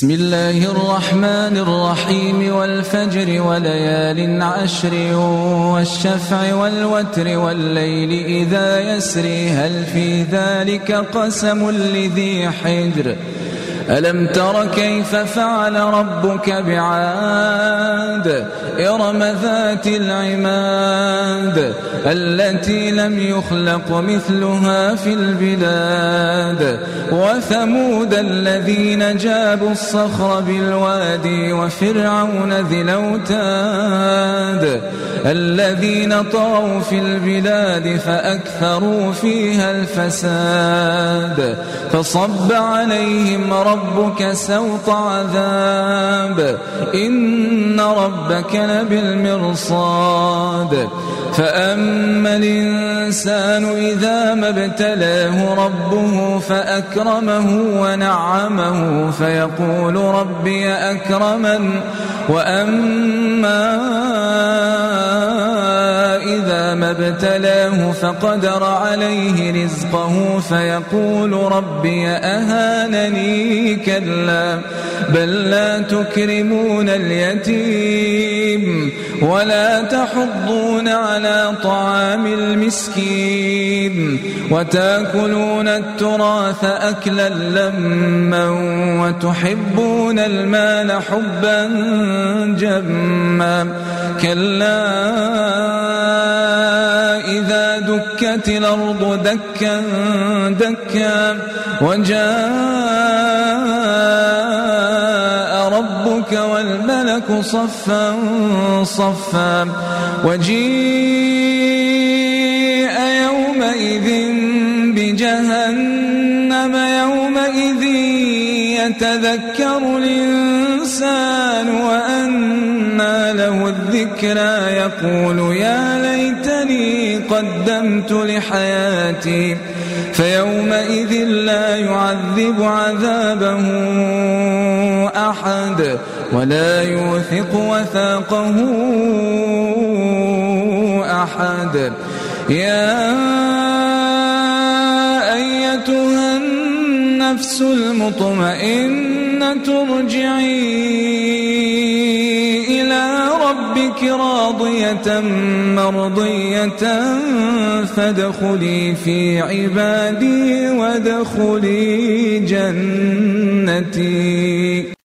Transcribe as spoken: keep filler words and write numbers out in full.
بسم الله الرحمن الرحيم والفجر وليال عشر والشفع والوتر والليل إذا يسري هل في ذلك قسم لذي حجر ألم تر كيف فعل ربك بعاد إرم ذات العماد التي لم يخلق مثلها في البلاد وثمود الذين جابوا الصخر بالوادي وفرعون ذي الأوتاد الذين طغوا في البلاد فأكثروا فيها الفساد فصب عليهم ربك سوط عذاب إن ربك لبالمرصاد فأما الإنسان إذا ما ابتلاه ربه فأكرمه ونعمه فيقول ربي أكرمن وأما إذا ما ابتلاه فقدر عليه رزقه فيقول ربي أهانني كلا بل لا تكرمون اليتيم ولا تحضون على طعام المسكين وتأكلون التراث أكلا لما وتحبون المال حبا جما كلا إذا دكت الأرض دكا دكا وجاء ربك والملك صفا صفا وجيء يومئذ بجهنم يومئذ يتذكر الإنسان وأنى له الذكرى يقول يا ليتني قدمت لحياتي فيومئذ لا يعذب عذابه أحد ولا يوثق وثاقه أحد يا أيتها النفس المطمئنة ارجعي إلى ربك راضية مرضية فادخلي في عبادي وادخلي جنتي.